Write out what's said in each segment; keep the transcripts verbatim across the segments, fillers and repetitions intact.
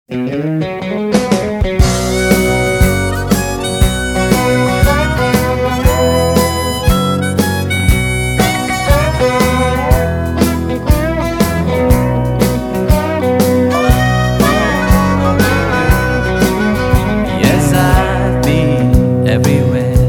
Yes, I've been everywhere,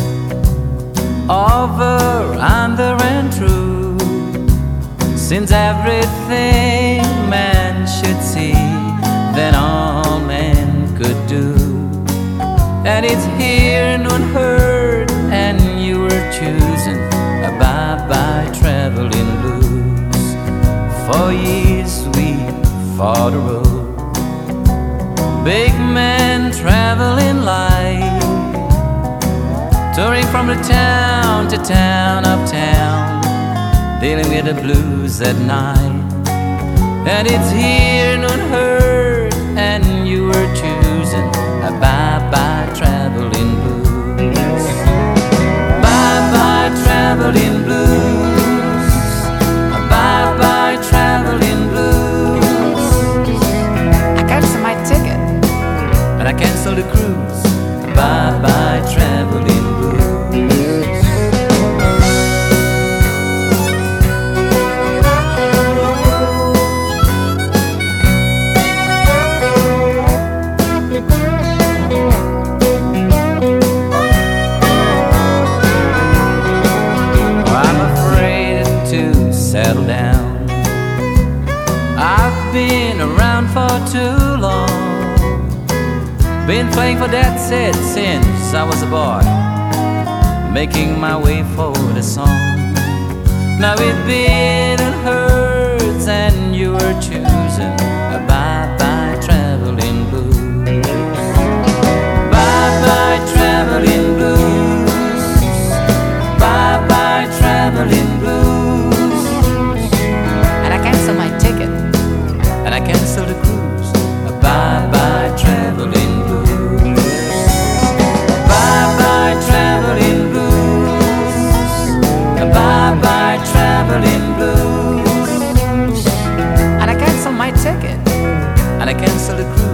over, under and through, since everything man should see, then all men could do. And it's here and unheard, and you were choosing a bye-bye traveling blues. For years we fought the road, big men traveling light, touring from the town to town, uptown, dealing with the blues at night. And it's here and unheard, and you were choosing a bye-bye traveling blues. Bye-bye traveling blues, a bye-bye traveling blues. I cancel my ticket. And I cancel the cruise. Bye-bye traveling blues. Settle down. I've been around for too long, been playing for that set since I was a boy, making my way for the song. Now it been and hurts, and you were choosing a bye-bye traveling blues. Bye-bye traveling blues, bye-bye traveling blues. My ticket, and I cancel the cruise. A bye-bye traveling blues. Bye-bye traveling blues. A bye-bye traveling blues. and I cancel my ticket. And I cancel the cruise.